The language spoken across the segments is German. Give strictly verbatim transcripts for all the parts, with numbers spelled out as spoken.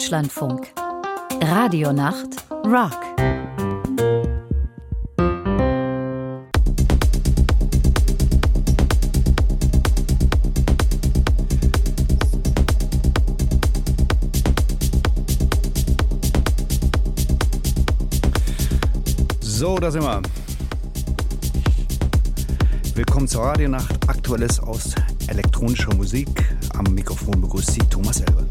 Deutschlandfunk. Radionacht Rock. So, da sind wir. Willkommen zur Radionacht. Aktuelles aus elektronischer Musik. Am Mikrofon begrüßt Sie Thomas Elber.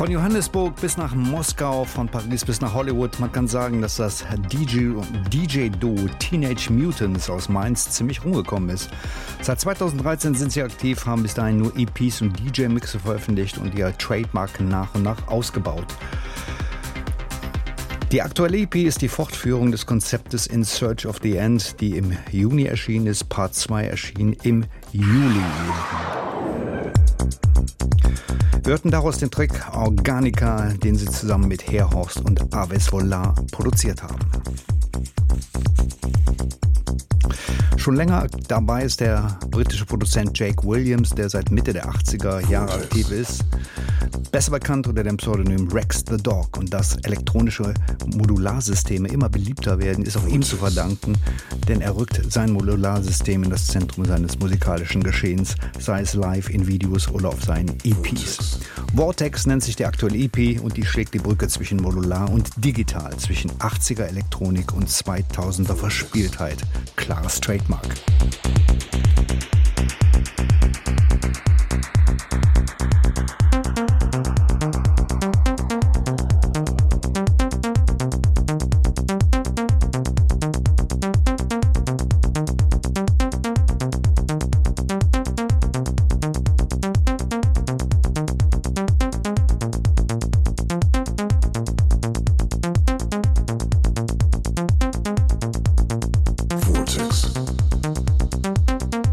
Von Johannesburg bis nach Moskau, von Paris bis nach Hollywood. Man kann sagen, dass das D J-Duo Teenage Mutants aus Mainz ziemlich rumgekommen ist. Seit zweitausenddreizehn sind sie aktiv, haben bis dahin nur E Ps und D J-Mixe veröffentlicht und ihr Trademark nach und nach ausgebaut. Die aktuelle E P ist die Fortführung des Konzeptes In Search of the End, die im Juni erschienen ist. Part zwei erschien im Juli. Wir hörten daraus den Track Organica, den sie zusammen mit Herhorst und Aves Volar produziert haben. Schon länger dabei ist der britische Produzent Jake Williams, der seit Mitte der achtziger Jahre aktiv ist. Besser bekannt unter dem Pseudonym Rex the Dog. Und dass elektronische Modularsysteme immer beliebter werden, ist auch ihm zu verdanken, denn er rückt sein Modularsystem in das Zentrum seines musikalischen Geschehens, sei es live in Videos oder auf seinen E Ps. Vortex nennt sich der aktuelle E P und die schlägt die Brücke zwischen Modular und Digital, zwischen achtziger Elektronik und zweitausender Verspieltheit. Klares Trademark. Vortex.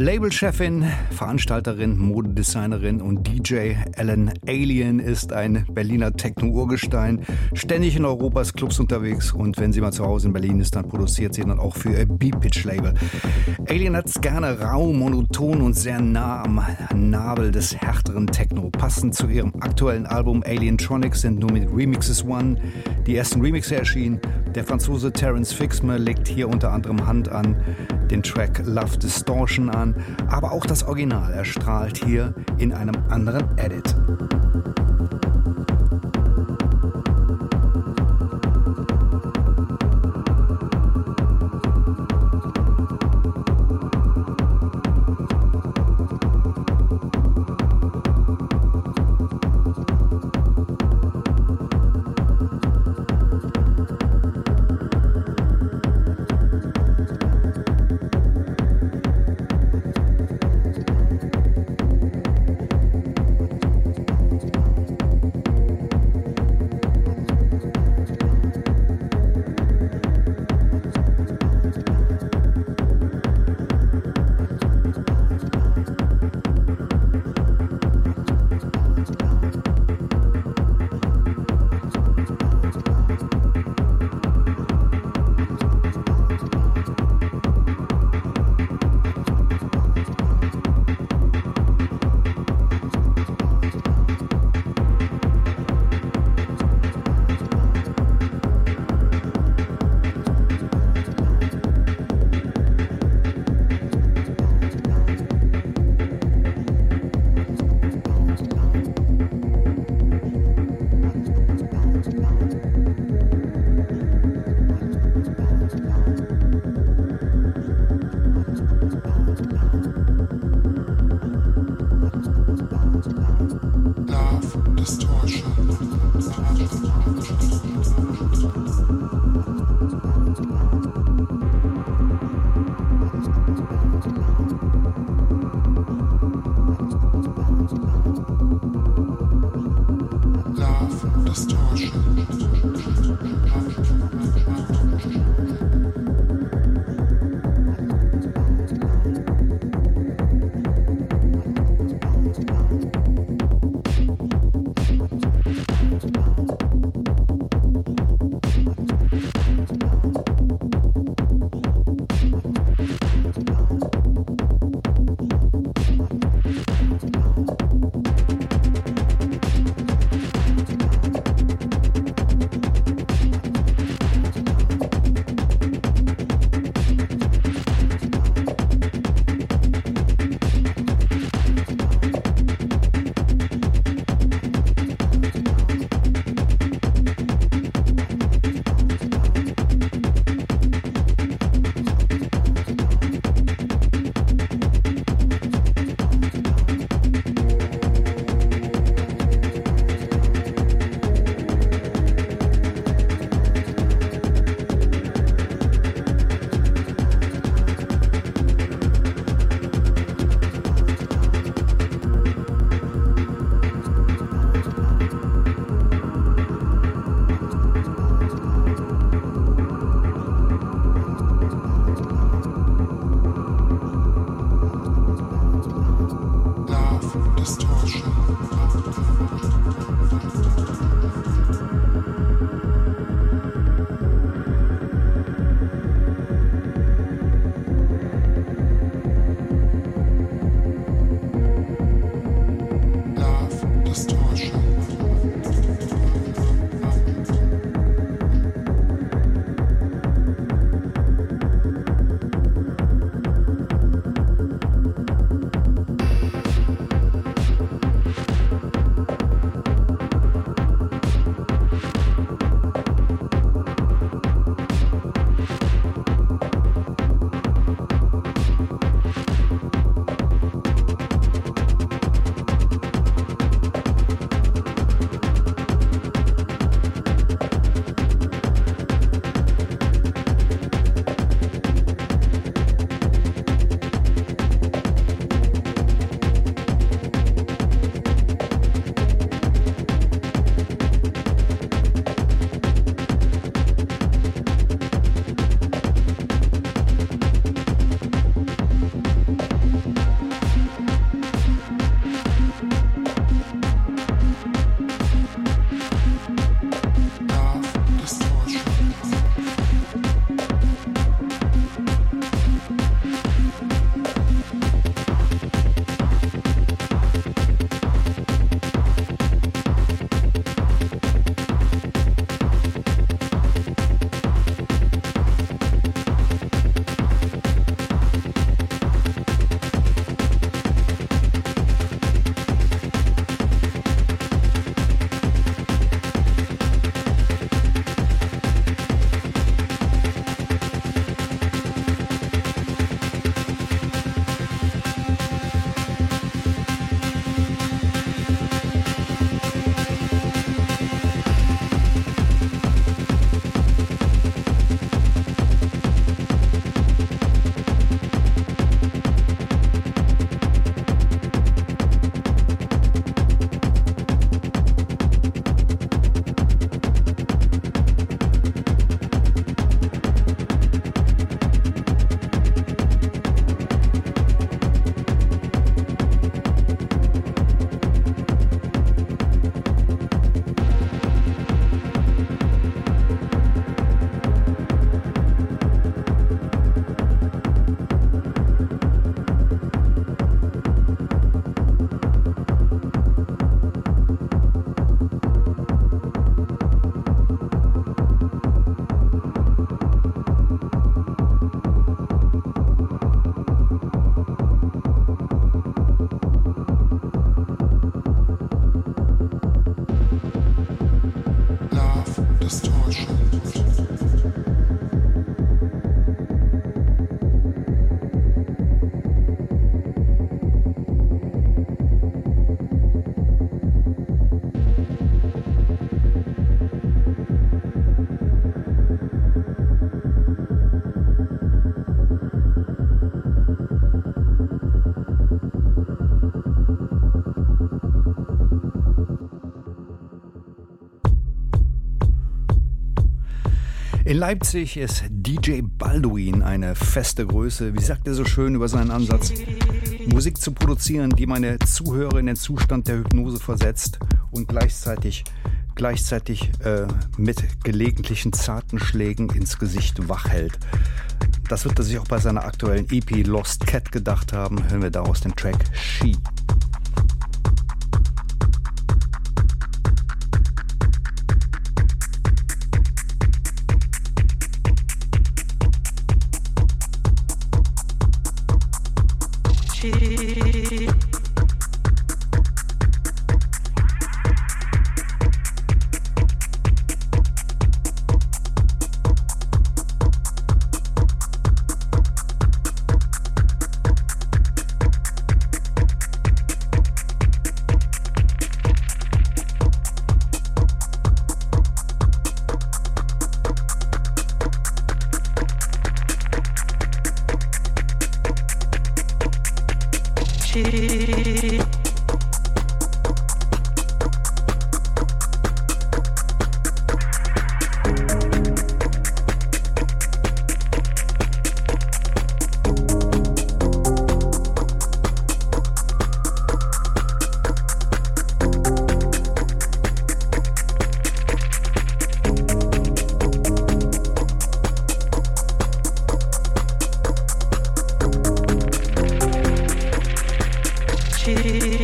Labelchefin, Veranstalterin, Modedesignerin und D J Ellen Allien ist ein Berliner Techno-Urgestein, ständig in Europas Clubs unterwegs, und wenn sie mal zu Hause in Berlin ist, dann produziert sie dann auch für ihr B-Pitch-Label. Allien hat es gerne rau, monoton und sehr nah am Nabel des härteren Techno. Passend zu ihrem aktuellen Album Alientronics sind nur mit Remixes One die ersten Remixe erschienen. Der Franzose Terence Fixmer legt hier unter anderem Hand an den Track Love Distortion an, aber auch das Original erstrahlt hier in einem anderen Edit. In Leipzig ist D J Balduin eine feste Größe. Wie sagt er so schön über seinen Ansatz? Musik zu produzieren, die meine Zuhörer in den Zustand der Hypnose versetzt und gleichzeitig, gleichzeitig äh, mit gelegentlichen zarten Schlägen ins Gesicht wach hält. Das wird er sich auch bei seiner aktuellen E P Lost Cat gedacht haben. Hören wir daraus den Track She. She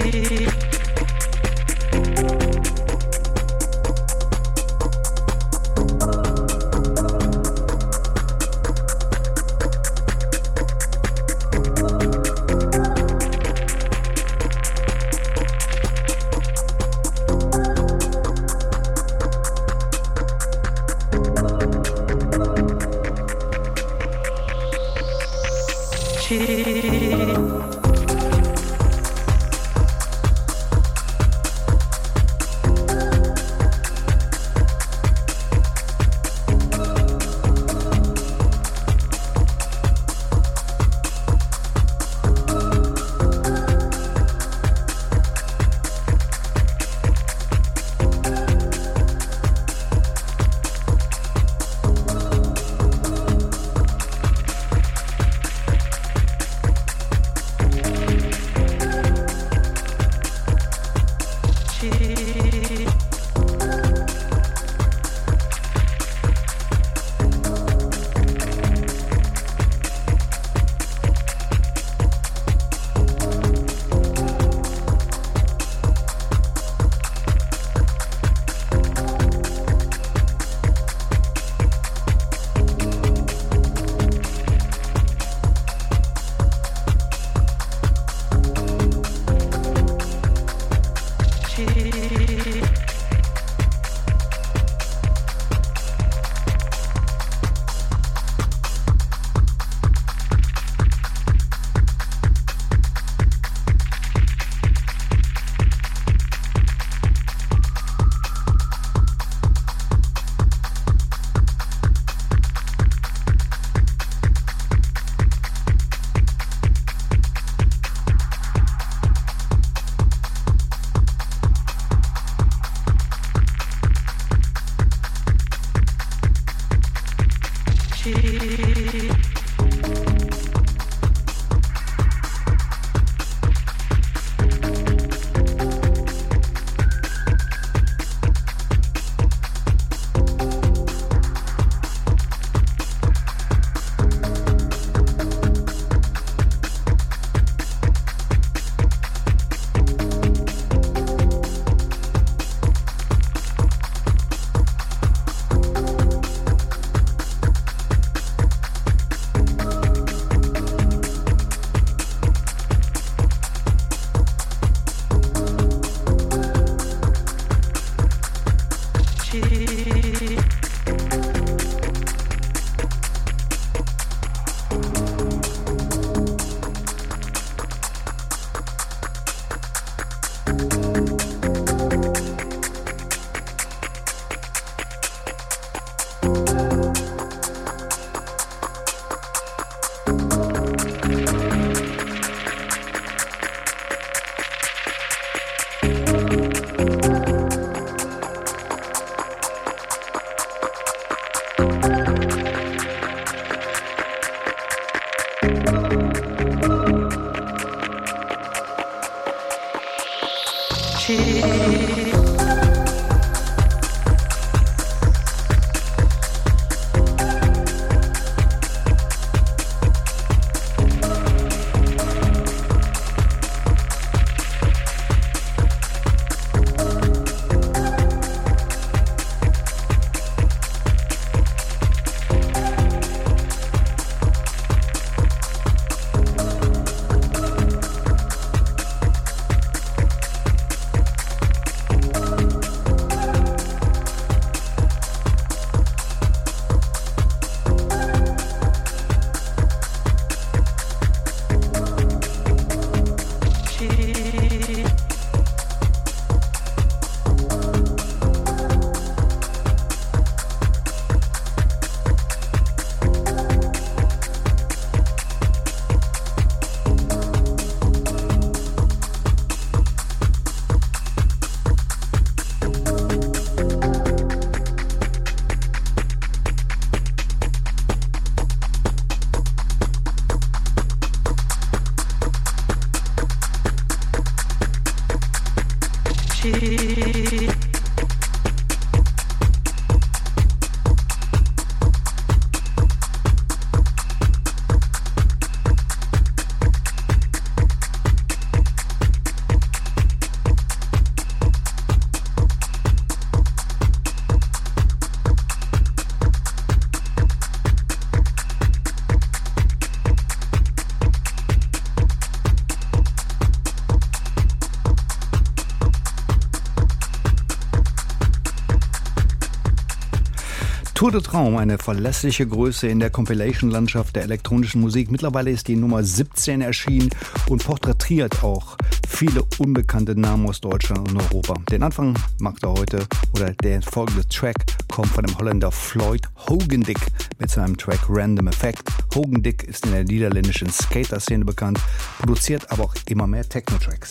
Tour de Traum, eine verlässliche Größe in der Compilation-Landschaft der elektronischen Musik. Mittlerweile ist die Nummer siebzehn erschienen und porträtiert auch viele unbekannte Namen aus Deutschland und Europa. Den Anfang macht er heute, oder der folgende Track kommt von dem Holländer Floyd Hogendik mit seinem Track Random Effect. Hogendik ist in der niederländischen Skater-Szene bekannt, produziert aber auch immer mehr Techno-Tracks.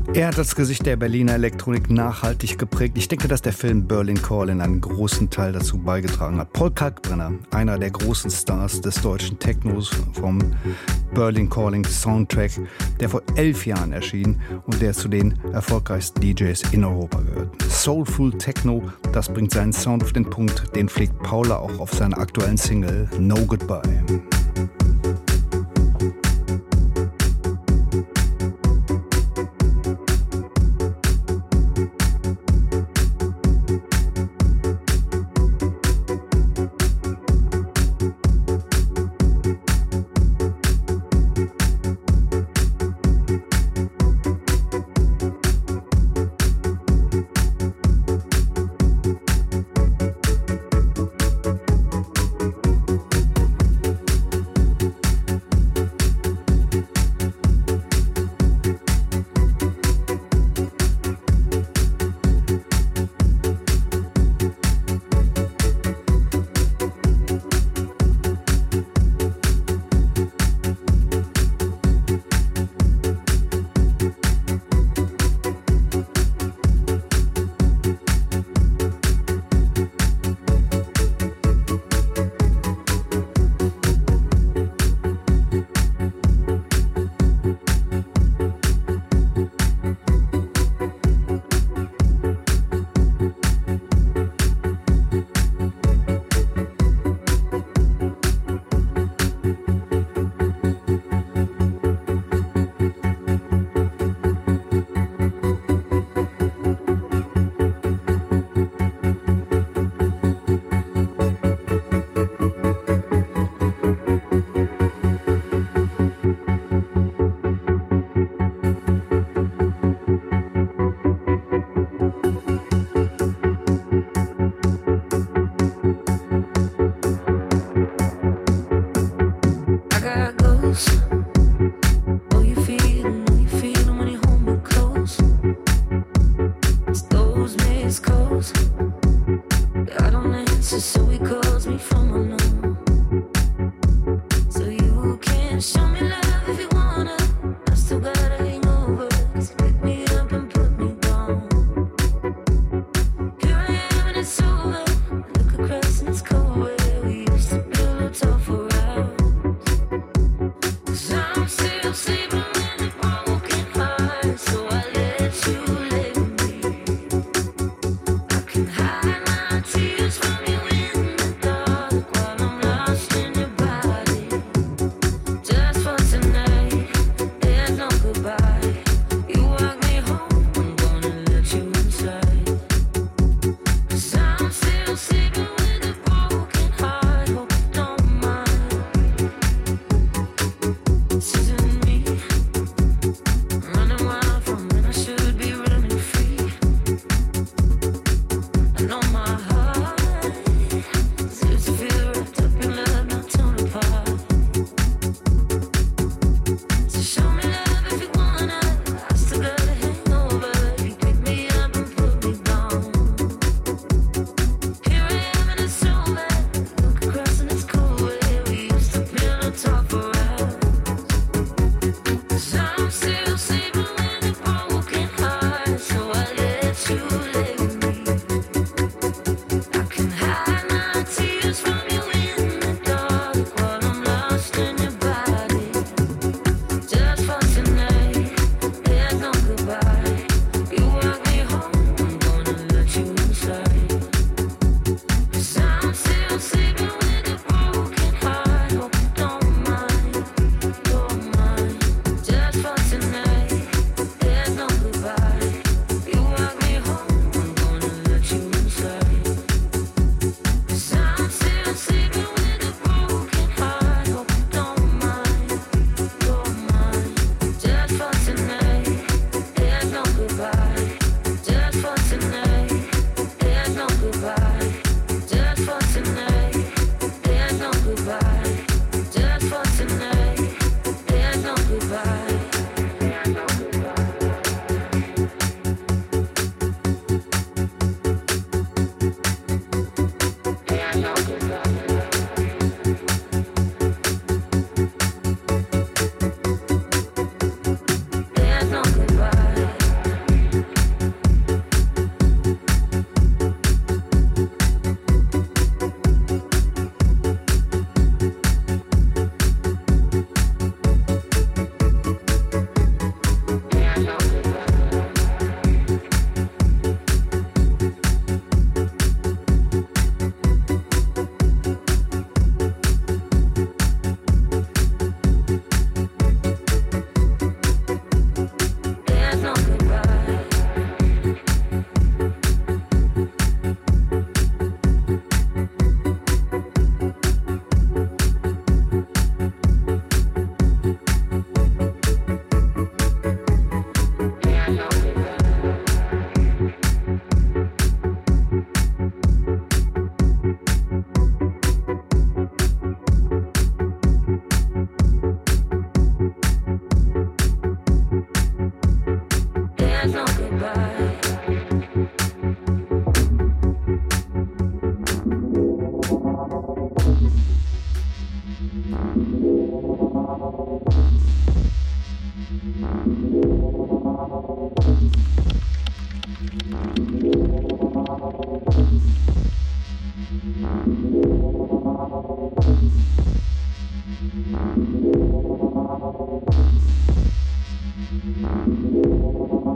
Er hat das Gesicht der Berliner Elektronik nachhaltig geprägt. Ich denke, dass der Film Berlin Calling einen großen Teil dazu beigetragen hat. Paul Kalkbrenner, einer der großen Stars des deutschen Technos, vom Berlin Calling Soundtrack, der vor elf Jahren erschien und der zu den erfolgreichsten D Js in Europa gehört. Soulful Techno, das bringt seinen Sound auf den Punkt, den pflegt Paula auch auf seiner aktuellen Single No Goodbye.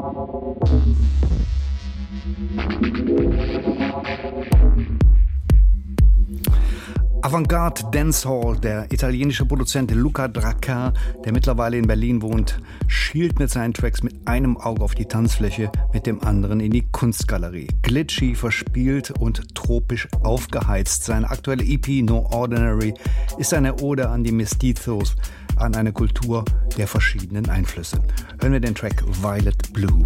Avantgarde Dancehall, der italienische Produzent Luca Dracar, der mittlerweile in Berlin wohnt, schielt mit seinen Tracks mit einem Auge auf die Tanzfläche, mit dem anderen in die Kunstgalerie. Glitchy, verspielt und tropisch aufgeheizt. Seine aktuelle E P No Ordinary ist eine Ode an die Mestizos, an eine Kultur der verschiedenen Einflüsse. Hören wir den Track Violet Blue.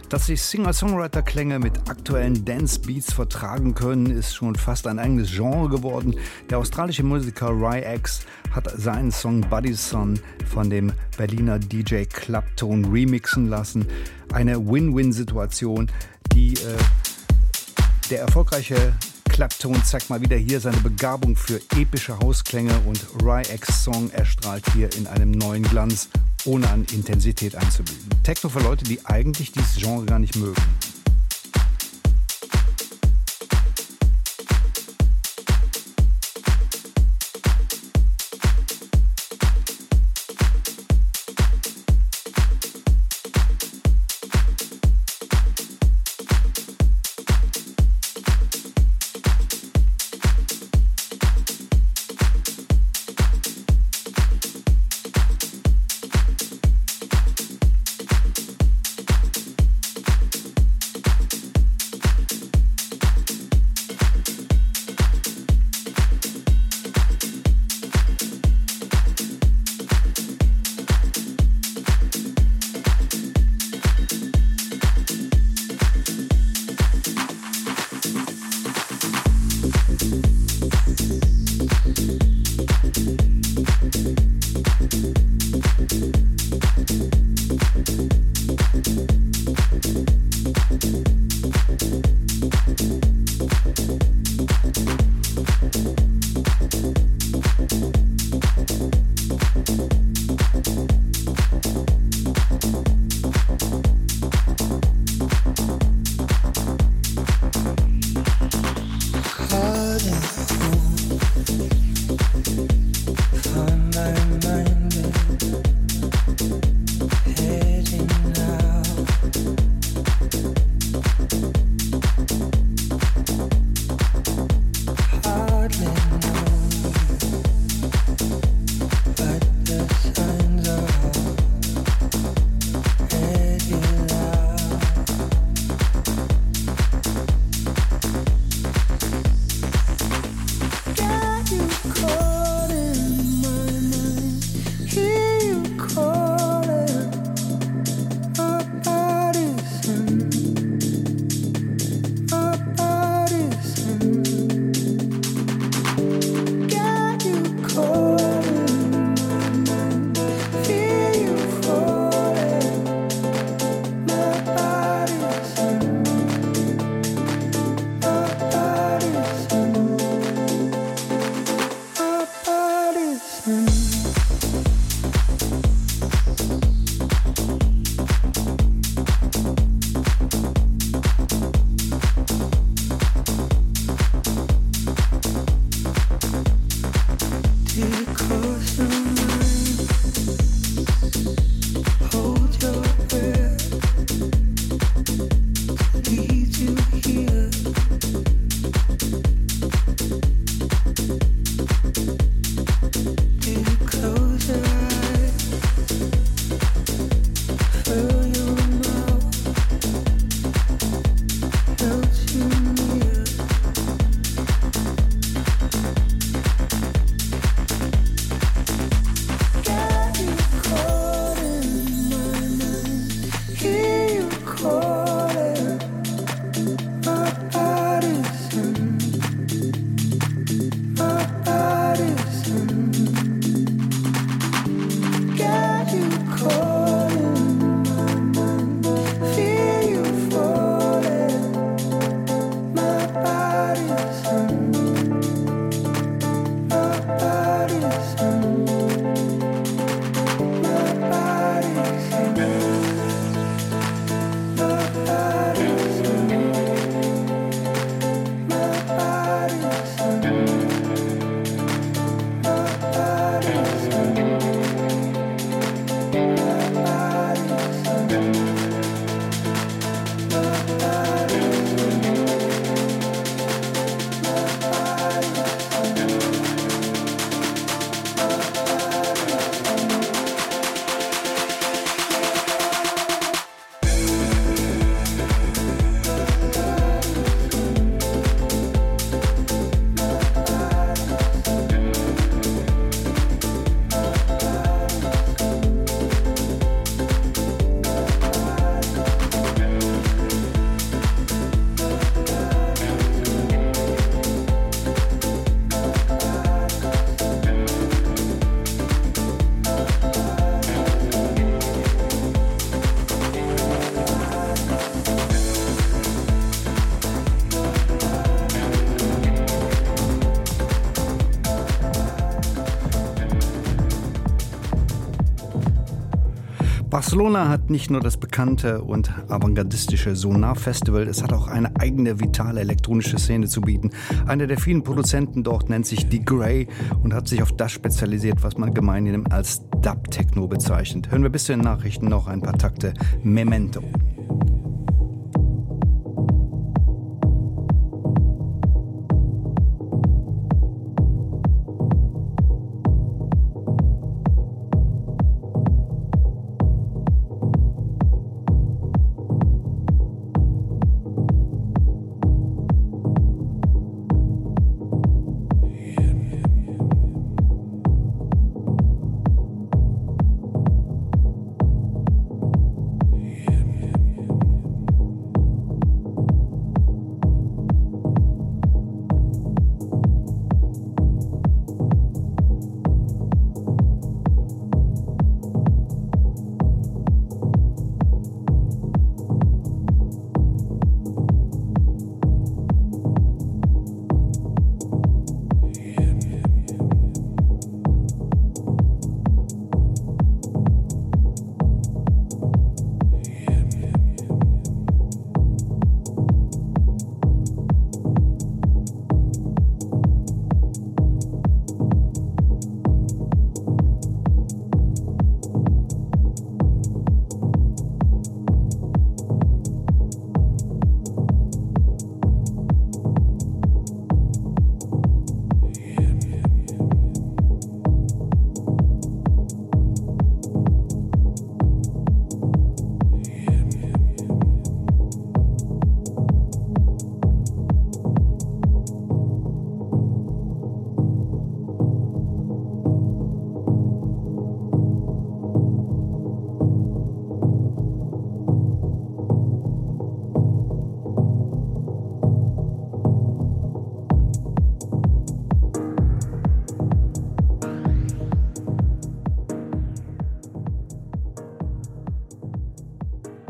Dass sich Singer-Songwriter-Klänge mit aktuellen Dance-Beats vertragen können, ist schon fast ein eigenes Genre geworden. Der australische Musiker Ry-X hat seinen Song Buddy's Son von dem Berliner D J Clubtone remixen lassen. Eine Win-Win-Situation, die äh, der erfolgreiche Clubtone zeigt mal wieder hier seine Begabung für epische Hausklänge und Ry-X Song erstrahlt hier in einem neuen Glanz, ohne an Intensität einzubüßen. Techno für Leute, die eigentlich dieses Genre gar nicht mögen. Barcelona hat nicht nur das bekannte und avantgardistische Sonar-Festival, es hat auch eine eigene, vitale elektronische Szene zu bieten. Einer der vielen Produzenten dort nennt sich Die Grey und hat sich auf das spezialisiert, was man gemeinhin als Dub-Techno bezeichnet. Hören wir bis zu den Nachrichten noch ein paar Takte Memento.